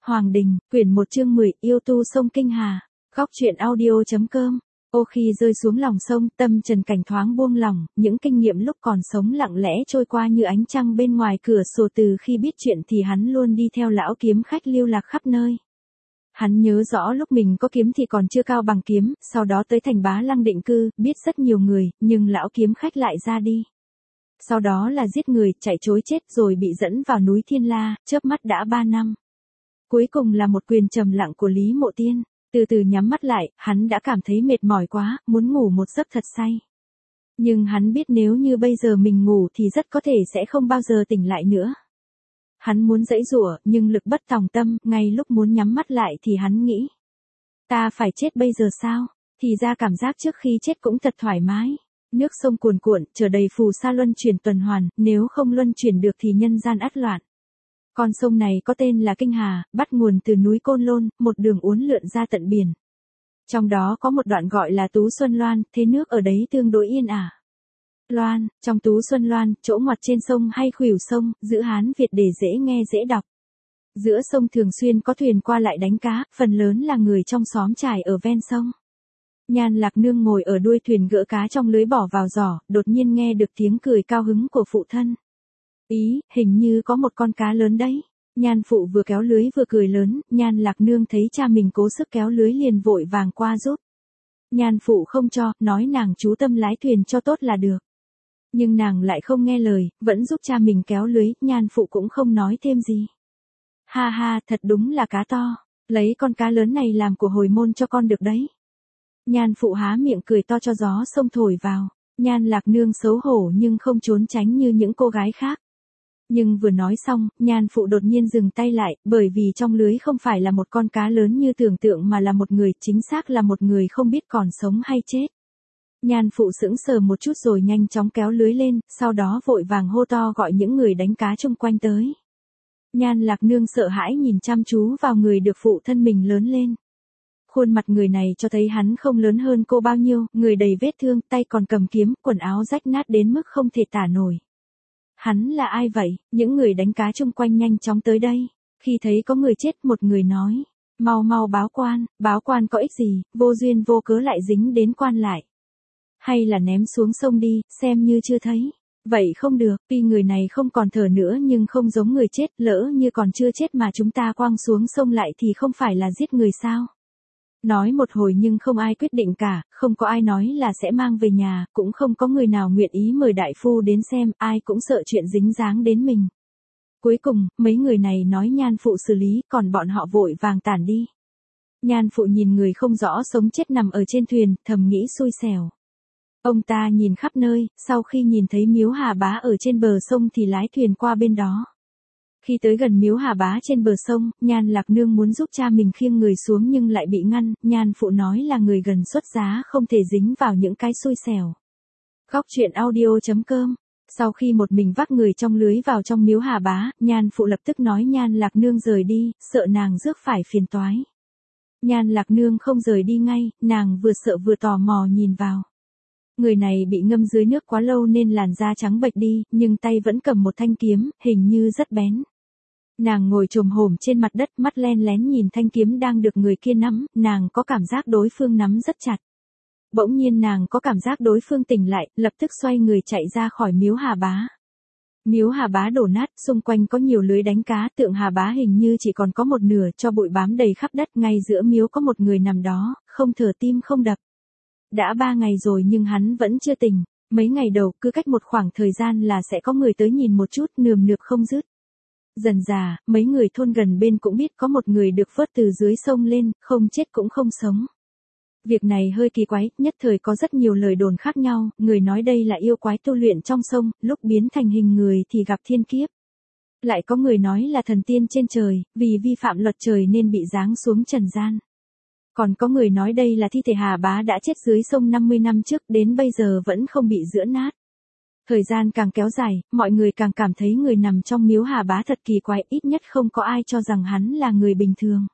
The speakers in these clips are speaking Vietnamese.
Hoàng Đình, quyển 1 chương 10, yêu tu sông Kinh Hà. Góc truyện audio.com. Ô khi rơi xuống lòng sông, tâm Trần Cảnh thoáng buông lỏng, những kinh nghiệm lúc còn sống lặng lẽ trôi qua như ánh trăng bên ngoài cửa sổ. Từ khi biết chuyện thì hắn luôn đi theo lão kiếm khách lưu lạc khắp nơi. Hắn nhớ rõ lúc mình có kiếm thì còn chưa cao bằng kiếm, sau đó tới thành Bá Lăng định cư, biết rất nhiều người, nhưng lão kiếm khách lại ra đi. Sau đó là giết người, chạy trối chết rồi bị dẫn vào núi Thiên La, chớp mắt đã 3 năm. Cuối cùng là một quyền trầm lặng của Lý Mộ Tiên. Từ từ nhắm mắt lại, hắn đã cảm thấy mệt mỏi quá, muốn ngủ một giấc thật say. Nhưng hắn biết nếu như bây giờ mình ngủ thì rất có thể sẽ không bao giờ tỉnh lại nữa. Hắn muốn giãy giụa, nhưng lực bất tòng tâm, ngay lúc muốn nhắm mắt lại thì hắn nghĩ. Ta phải chết bây giờ sao? Thì ra cảm giác trước khi chết cũng thật thoải mái. Nước sông cuồn cuộn, chở đầy phù sa luân chuyển tuần hoàn, nếu không luân chuyển được thì nhân gian ắt loạn. Con sông này có tên là Kinh Hà, bắt nguồn từ núi Côn Lôn, một đường uốn lượn ra tận biển. Trong đó có một đoạn gọi là Tú Xuân Loan, thế nước ở đấy tương đối yên ả. Loan, trong Tú Xuân Loan, chỗ ngoặt trên sông hay khuỷu sông, giữ Hán Việt để dễ nghe dễ đọc. Giữa sông thường xuyên có thuyền qua lại đánh cá, phần lớn là người trong xóm trải ở ven sông. Nhan Lạc Nương ngồi ở đuôi thuyền gỡ cá trong lưới bỏ vào giỏ, đột nhiên nghe được tiếng cười cao hứng của phụ thân. Ý, hình như có một con cá lớn đấy. Nhan phụ vừa kéo lưới vừa cười lớn, Nhan Lạc Nương thấy cha mình cố sức kéo lưới liền vội vàng qua giúp. Nhan phụ không cho, nói nàng chú tâm lái thuyền cho tốt là được. Nhưng nàng lại không nghe lời, vẫn giúp cha mình kéo lưới, Nhan phụ cũng không nói thêm gì. Ha ha, thật đúng là cá to, lấy con cá lớn này làm của hồi môn cho con được đấy. Nhan phụ há miệng cười to cho gió sông thổi vào. Nhan Lạc Nương xấu hổ nhưng không trốn tránh như những cô gái khác. Nhưng vừa nói xong, Nhan phụ đột nhiên dừng tay lại, bởi vì trong lưới không phải là một con cá lớn như tưởng tượng mà là một người, chính xác là một người không biết còn sống hay chết. Nhan phụ sững sờ một chút rồi nhanh chóng kéo lưới lên, sau đó vội vàng hô to gọi những người đánh cá chung quanh tới. Nhan Lạc Nương sợ hãi nhìn chăm chú vào người được phụ thân mình lớn lên. Khuôn mặt người này cho thấy hắn không lớn hơn cô bao nhiêu, người đầy vết thương, tay còn cầm kiếm, quần áo rách nát đến mức không thể tả nổi. Hắn là ai vậy? Những người đánh cá chung quanh nhanh chóng tới đây. Khi thấy có người chết, một người nói, mau mau báo quan có ích gì, vô duyên vô cớ lại dính đến quan lại. Hay là ném xuống sông đi, xem như chưa thấy. Vậy không được, tuy người này không còn thở nữa nhưng không giống người chết, lỡ như còn chưa chết mà chúng ta quăng xuống sông lại thì không phải là giết người sao? Nói một hồi nhưng không ai quyết định cả, không có ai nói là sẽ mang về nhà, cũng không có người nào nguyện ý mời đại phu đến xem, ai cũng sợ chuyện dính dáng đến mình. Cuối cùng, mấy người này nói Nhan phụ xử lý, còn bọn họ vội vàng tản đi. Nhan phụ nhìn người không rõ sống chết nằm ở trên thuyền, thầm nghĩ xui xẻo. Ông ta nhìn khắp nơi, sau khi nhìn thấy Miếu Hà Bá ở trên bờ sông thì lái thuyền qua bên đó. Khi tới gần Miếu Hà Bá trên bờ sông, Nhan Lạc Nương muốn giúp cha mình khiêng người xuống nhưng lại bị ngăn, Nhan phụ nói là người gần xuất giá không thể dính vào những cái xui xẻo. Góc truyện audio.com. Sau khi một mình vác người trong lưới vào trong Miếu Hà Bá, Nhan phụ lập tức nói Nhan Lạc Nương rời đi, sợ nàng rước phải phiền toái. Nhan Lạc Nương không rời đi ngay, nàng vừa sợ vừa tò mò nhìn vào. Người này bị ngâm dưới nước quá lâu nên làn da trắng bệch đi, nhưng tay vẫn cầm một thanh kiếm, hình như rất bén. Nàng ngồi chồm hổm trên mặt đất, mắt len lén nhìn thanh kiếm đang được người kia nắm, nàng có cảm giác đối phương nắm rất chặt. Bỗng nhiên nàng có cảm giác đối phương tỉnh lại, lập tức xoay người chạy ra khỏi Miếu Hà Bá. Miếu Hà Bá đổ nát, xung quanh có nhiều lưới đánh cá, tượng Hà Bá hình như chỉ còn có một nửa, cho bụi bám đầy khắp đất, ngay giữa miếu có một người nằm đó, không thở tim không đập. Đã 3 ngày rồi nhưng hắn vẫn chưa tỉnh, mấy ngày đầu cứ cách một khoảng thời gian là sẽ có người tới nhìn một chút, nườm nượp không dứt. Dần dà, mấy người thôn gần bên cũng biết có một người được vớt từ dưới sông lên, không chết cũng không sống. Việc này hơi kỳ quái, nhất thời có rất nhiều lời đồn khác nhau, người nói đây là yêu quái tu luyện trong sông, lúc biến thành hình người thì gặp thiên kiếp. Lại có người nói là thần tiên trên trời, vì vi phạm luật trời nên bị giáng xuống trần gian. Còn có người nói đây là thi thể Hà Bá đã chết dưới sông 50 năm trước, đến bây giờ vẫn không bị giữa nát. Thời gian càng kéo dài, mọi người càng cảm thấy người nằm trong Miếu Hà Bá thật kỳ quái, ít nhất không có ai cho rằng hắn là người bình thường.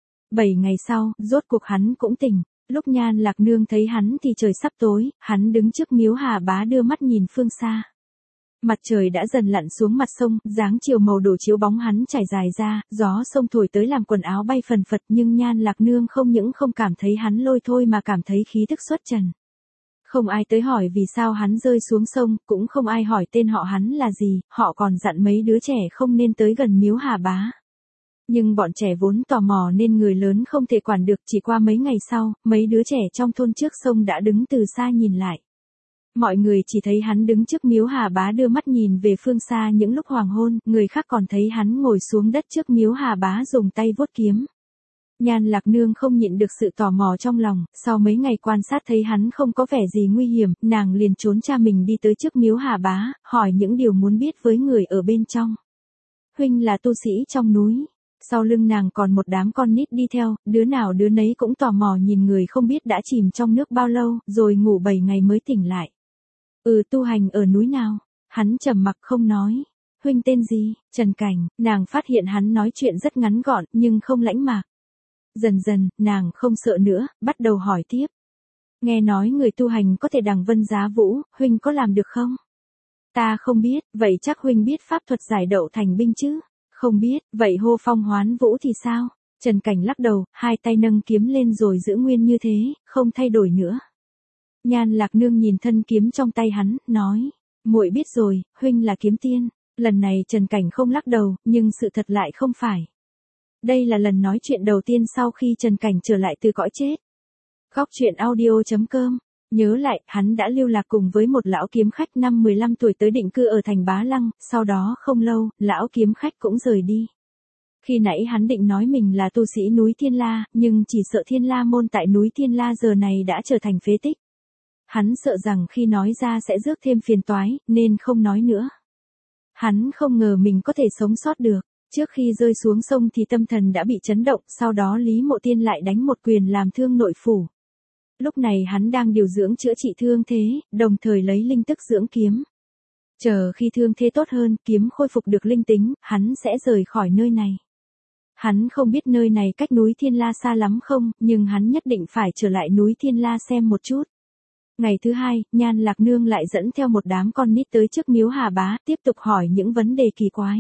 7 ngày sau, rốt cuộc hắn cũng tỉnh. Lúc Nhan Lạc Nương thấy hắn thì trời sắp tối, hắn đứng trước Miếu Hà Bá đưa mắt nhìn phương xa. Mặt trời đã dần lặn xuống mặt sông, dáng chiều màu đổ chiếu bóng hắn trải dài ra, gió sông thổi tới làm quần áo bay phần phật, nhưng Nhan Lạc Nương không những không cảm thấy hắn lôi thôi mà cảm thấy khí thức xuất trần. Không ai tới hỏi vì sao hắn rơi xuống sông, cũng không ai hỏi tên họ hắn là gì, họ còn dặn mấy đứa trẻ không nên tới gần miếu Hà Bá. Nhưng bọn trẻ vốn tò mò nên người lớn không thể quản được, chỉ qua mấy ngày sau, mấy đứa trẻ trong thôn trước sông đã đứng từ xa nhìn lại. Mọi người chỉ thấy hắn đứng trước miếu Hà Bá đưa mắt nhìn về phương xa những lúc hoàng hôn, người khác còn thấy hắn ngồi xuống đất trước miếu Hà Bá dùng tay vuốt kiếm. Nhan Lạc Nương không nhịn được sự tò mò trong lòng, sau mấy ngày quan sát thấy hắn không có vẻ gì nguy hiểm, nàng liền trốn cha mình đi tới trước miếu Hà Bá, hỏi những điều muốn biết với người ở bên trong. Huynh là tu sĩ trong núi. Sau lưng nàng còn một đám con nít đi theo, đứa nào đứa nấy cũng tò mò nhìn người không biết đã chìm trong nước bao lâu, rồi ngủ 7 ngày mới tỉnh lại. Tu hành ở núi nào? Hắn trầm mặc không nói. Huynh tên gì? Trần Cảnh. Nàng phát hiện hắn nói chuyện rất ngắn gọn, nhưng không lãnh mạc. Dần dần, nàng không sợ nữa, bắt đầu hỏi tiếp. Nghe nói người tu hành có thể đằng vân giá vũ, huynh có làm được không? Ta không biết, vậy chắc huynh biết pháp thuật giải đậu thành binh chứ? Không biết, vậy hô phong hoán vũ thì sao? Trần Cảnh lắc đầu, hai tay nâng kiếm lên rồi giữ nguyên như thế, không thay đổi nữa. Nhan Lạc Nương nhìn thân kiếm trong tay hắn, nói, muội biết rồi, huynh là kiếm tiên. Lần này Trần Cảnh không lắc đầu, nhưng sự thật lại không phải. Đây là lần nói chuyện đầu tiên sau khi Trần Cảnh trở lại từ cõi chết. Góc truyện audio.com. Nhớ lại, hắn đã lưu lạc cùng với một lão kiếm khách năm 15 tuổi tới định cư ở thành Bá Lăng, sau đó không lâu, lão kiếm khách cũng rời đi. Khi nãy hắn định nói mình là tu sĩ núi Thiên La, nhưng chỉ sợ Thiên La môn tại núi Thiên La giờ này đã trở thành phế tích. Hắn sợ rằng khi nói ra sẽ rước thêm phiền toái, nên không nói nữa. Hắn không ngờ mình có thể sống sót được. Trước khi rơi xuống sông thì tâm thần đã bị chấn động, sau đó Lý Mộ Tiên lại đánh một quyền làm thương nội phủ. Lúc này hắn đang điều dưỡng chữa trị thương thế, đồng thời lấy linh tức dưỡng kiếm. Chờ khi thương thế tốt hơn, kiếm khôi phục được linh tính, hắn sẽ rời khỏi nơi này. Hắn không biết nơi này cách núi Thiên La xa lắm không, nhưng hắn nhất định phải trở lại núi Thiên La xem một chút. Ngày thứ hai, Nhan Lạc Nương lại dẫn theo một đám con nít tới trước miếu Hà Bá, tiếp tục hỏi những vấn đề kỳ quái.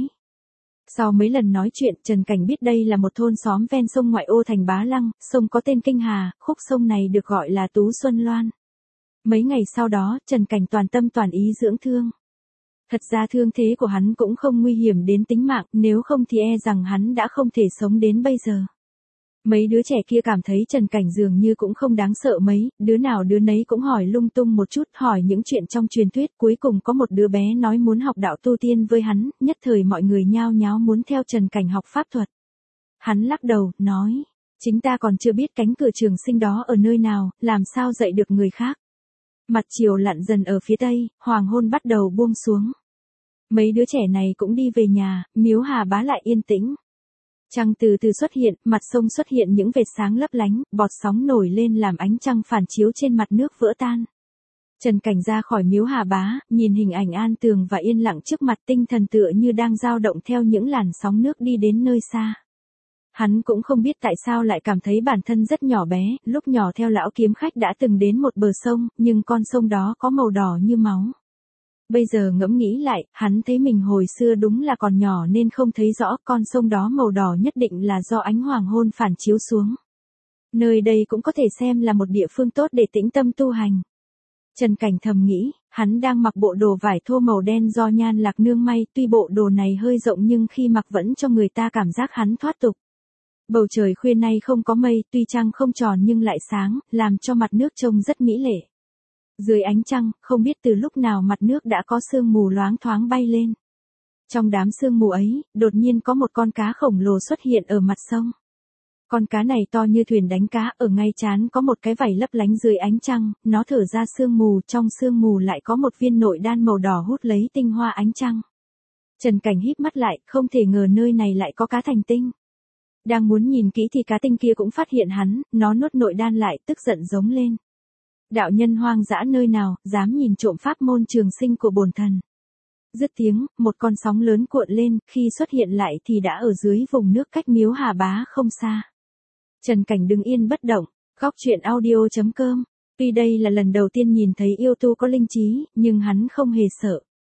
Sau mấy lần nói chuyện, Trần Cảnh biết đây là một thôn xóm ven sông ngoại ô thành Bá Lăng, sông có tên Kinh Hà, khúc sông này được gọi là Tú Xuân Loan. Mấy ngày sau đó, Trần Cảnh toàn tâm toàn ý dưỡng thương. Thật ra thương thế của hắn cũng không nguy hiểm đến tính mạng, nếu không thì e rằng hắn đã không thể sống đến bây giờ. Mấy đứa trẻ kia cảm thấy Trần Cảnh dường như cũng không đáng sợ mấy, đứa nào đứa nấy cũng hỏi lung tung một chút, hỏi những chuyện trong truyền thuyết, cuối cùng có một đứa bé nói muốn học đạo tu tiên với hắn, nhất thời mọi người nhao nháo muốn theo Trần Cảnh học pháp thuật. Hắn lắc đầu, nói, chính ta còn chưa biết cánh cửa trường sinh đó ở nơi nào, làm sao dạy được người khác. Mặt chiều lặn dần ở phía tây, hoàng hôn bắt đầu buông xuống. Mấy đứa trẻ này cũng đi về nhà, miếu Hà Bá lại yên tĩnh. Trăng từ từ xuất hiện, mặt sông xuất hiện những vệt sáng lấp lánh, bọt sóng nổi lên làm ánh trăng phản chiếu trên mặt nước vỡ tan. Trần Cảnh ra khỏi miếu Hà Bá, nhìn hình ảnh an tường và yên lặng trước mặt, tinh thần tựa như đang dao động theo những làn sóng nước đi đến nơi xa. Hắn cũng không biết tại sao lại cảm thấy bản thân rất nhỏ bé, lúc nhỏ theo lão kiếm khách đã từng đến một bờ sông, nhưng con sông đó có màu đỏ như máu. Bây giờ ngẫm nghĩ lại, hắn thấy mình hồi xưa đúng là còn nhỏ nên không thấy rõ, con sông đó màu đỏ nhất định là do ánh hoàng hôn phản chiếu xuống. Nơi đây cũng có thể xem là một địa phương tốt để tĩnh tâm tu hành. Trần Cảnh thầm nghĩ, hắn đang mặc bộ đồ vải thô màu đen do Nhan Lạc Nương may, tuy bộ đồ này hơi rộng nhưng khi mặc vẫn cho người ta cảm giác hắn thoát tục. Bầu trời khuya nay không có mây, tuy trăng không tròn nhưng lại sáng, làm cho mặt nước trông rất mỹ lệ. Dưới ánh trăng, không biết từ lúc nào mặt nước đã có sương mù loáng thoáng bay lên. Trong đám sương mù ấy, đột nhiên có một con cá khổng lồ xuất hiện ở mặt sông. Con cá này to như thuyền đánh cá, ở ngay trán có một cái vảy lấp lánh dưới ánh trăng, nó thở ra sương mù, trong sương mù lại có một viên nội đan màu đỏ hút lấy tinh hoa ánh trăng. Trần Cảnh híp mắt lại, không thể ngờ nơi này lại có cá thành tinh. Đang muốn nhìn kỹ thì cá tinh kia cũng phát hiện hắn, nó nuốt nội đan lại, tức giận giống lên. Đạo nhân hoang dã nơi nào, dám nhìn trộm pháp môn trường sinh của bổn thần. Dứt tiếng, một con sóng lớn cuộn lên, khi xuất hiện lại thì đã ở dưới vùng nước cách miếu Hà Bá không xa. Trần Cảnh đứng yên bất động, góc truyện audio.com. Tuy đây là lần đầu tiên nhìn thấy yêu tu có linh trí, nhưng hắn không hề sợ.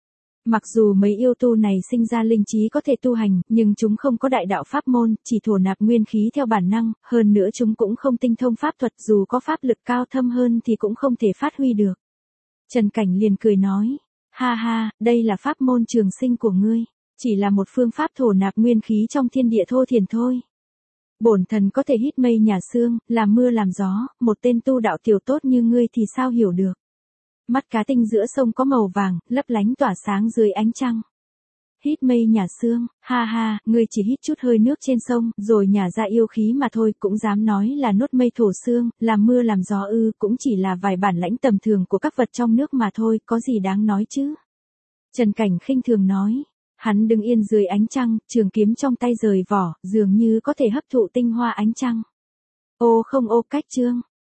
Mặc dù mấy yêu tu này sinh ra linh trí có thể tu hành, nhưng chúng không có đại đạo pháp môn, chỉ thổ nạp nguyên khí theo bản năng, hơn nữa chúng cũng không tinh thông pháp thuật, dù có pháp lực cao thâm hơn thì cũng không thể phát huy được. Trần Cảnh liền cười nói, ha ha, đây là pháp môn trường sinh của ngươi, chỉ là một phương pháp thổ nạp nguyên khí trong thiên địa thô thiển thôi. Bổn thần có thể hít mây nhà sương, làm mưa làm gió, một tên tu đạo tiểu tốt như ngươi thì sao hiểu được. Mắt cá tinh giữa sông có màu vàng, lấp lánh tỏa sáng dưới ánh trăng. Hít mây nhà sương, ha ha, ngươi chỉ hít chút hơi nước trên sông, rồi nhả ra yêu khí mà thôi, cũng dám nói là nuốt mây thổ sương, làm mưa làm gió ư, cũng chỉ là vài bản lãnh tầm thường của các vật trong nước mà thôi, có gì đáng nói chứ. Trần Cảnh khinh thường nói, hắn đứng yên dưới ánh trăng, trường kiếm trong tay rời vỏ, dường như có thể hấp thụ tinh hoa ánh trăng. Ô không ô cách chương.